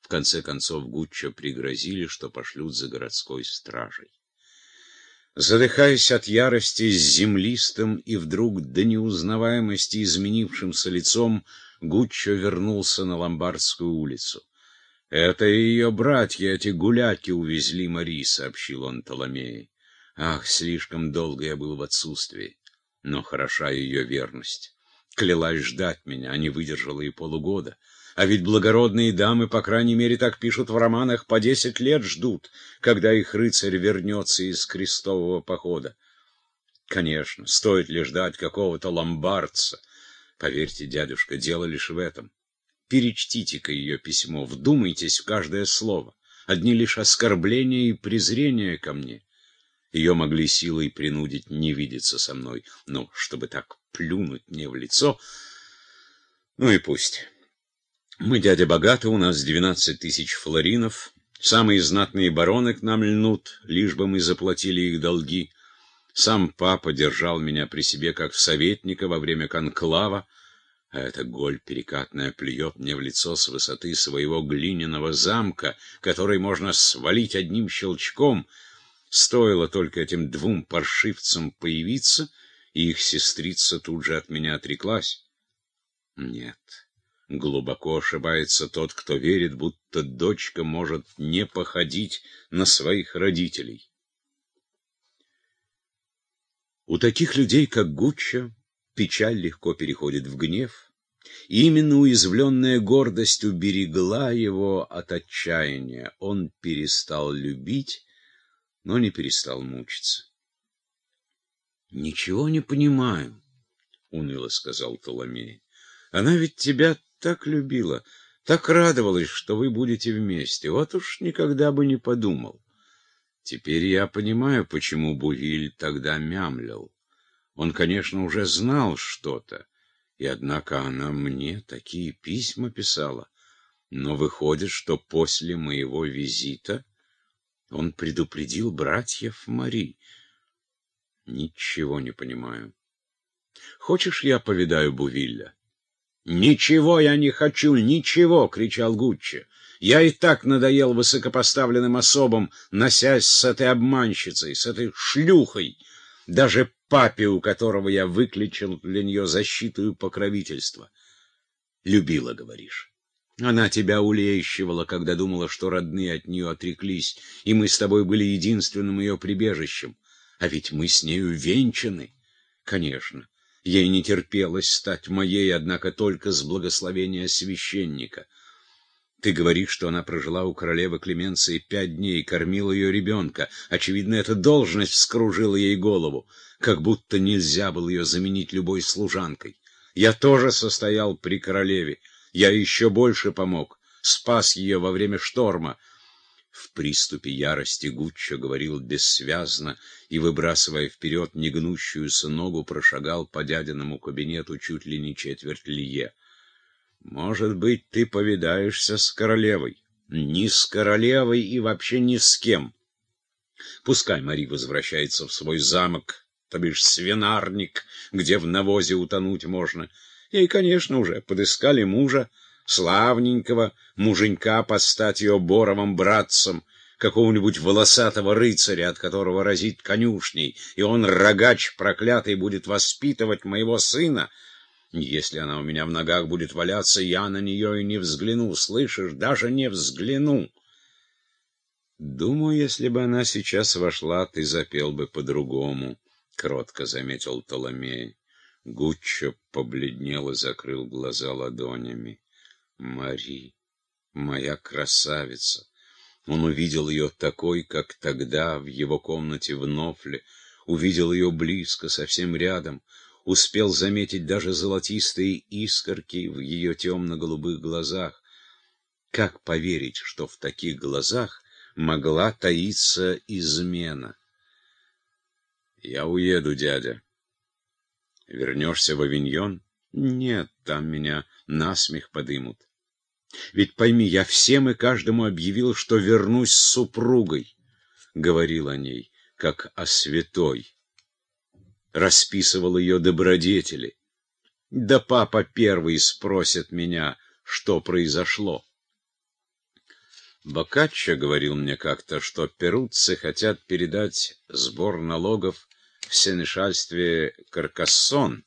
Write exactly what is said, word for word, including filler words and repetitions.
В конце концов Гуччо пригрозили, что пошлют за городской стражей. Задыхаясь от ярости, с землистым и вдруг до неузнаваемости изменившимся лицом, Гуччо вернулся на Ломбардскую улицу. — Это ее братья, эти гуляки, увезли Мари, — сообщил он Толомее. Ах, слишком долго я был в отсутствии, но хороша ее верность. Клялась ждать меня, а не выдержала и полугода. А ведь благородные дамы, по крайней мере, так пишут в романах, по десять лет ждут, когда их рыцарь вернется из крестового похода. Конечно, стоит ли ждать какого-то ломбардца? Поверьте, дядюшка, дело лишь в этом. Перечтите-ка ее письмо, вдумайтесь в каждое слово. Одни лишь оскорбления и презрения ко мне. Ее могли силой принудить не видеться со мной, но чтобы так плюнуть мне в лицо... Ну и пусть. Мы, дядя, богаты, у нас двенадцать тысяч флоринов. Самые знатные бароны к нам льнут, лишь бы мы заплатили их долги. Сам папа держал меня при себе как советника во время конклава, а эта голь перекатная плюет мне в лицо с высоты своего глиняного замка, который можно свалить одним щелчком. Стоило только этим двум паршивцам появиться, и их сестрица тут же от меня отреклась. Нет, глубоко ошибается тот, кто верит, будто дочка может не походить на своих родителей. У таких людей, как Гуччо, печаль легко переходит в гнев, и именно уязвленная гордость уберегла его от отчаяния. Он перестал любить, но не перестал мучиться. — Ничего не понимаю, — уныло сказал Толомей. — Она ведь тебя так любила, так радовалась, что вы будете вместе. Вот уж никогда бы не подумал. Теперь я понимаю, почему Бувиль тогда мямлил. Он, конечно, уже знал что-то, и однако она мне такие письма писала. Но выходит, что после моего визита он предупредил братьев Мари. Ничего не понимаю. Хочешь, я повидаю Бувилля? Ничего я не хочу, ничего, кричал Гуччо. Я и так надоел высокопоставленным особам, носясь с этой обманщицей, с этой шлюхой. Даже папе, у которого я выключил для нее защиту и покровительство. Любила, говоришь. Она тебя улещивала, когда думала, что родные от нее отреклись, и мы с тобой были единственным ее прибежищем. А ведь мы с нею венчаны. Конечно, ей не терпелось стать моей, однако только с благословения священника. Ты говоришь, что она прожила у королевы Клеменции пять дней, кормила ее ребенка. Очевидно, эта должность вскружила ей голову, как будто нельзя было ее заменить любой служанкой. Я тоже состоял при королеве. Я еще больше помог, спас ее во время шторма. В приступе ярости Гуччо говорил бессвязно и, выбрасывая вперед негнущуюся ногу, прошагал по дядиному кабинету чуть ли не четверть лье. Может быть, ты повидаешься с королевой? Ни с королевой и вообще ни с кем. Пускай Мари возвращается в свой замок, то бишь свинарник, где в навозе утонуть можно. Ей, конечно, уже подыскали мужа, славненького муженька под стать ее боровым братцем, какого-нибудь волосатого рыцаря, от которого разит конюшней, и он, рогач проклятый, будет воспитывать моего сына. Если она у меня в ногах будет валяться, я на нее и не взгляну, слышишь, даже не взгляну. Думаю, если бы она сейчас вошла, ты запел бы по-другому, — кротко заметил Толомей. Гуччо побледнел и закрыл глаза ладонями. Мари, моя красавица! Он увидел ее такой, как тогда, в его комнате в Нофле, увидел ее близко, совсем рядом, успел заметить даже золотистые искорки в ее темно-голубых глазах. Как поверить, что в таких глазах могла таиться измена? Я уеду, дядя. Вернешься в Авиньон? Нет, там меня насмех подымут. Ведь пойми, я всем и каждому объявил, что вернусь с супругой. Говорил о ней, как о святой. Расписывал ее добродетели. Да папа первый спросит меня, что произошло. Боккаччо говорил мне как-то, что перуццы хотят передать сбор налогов в сенешальстве Каркассон,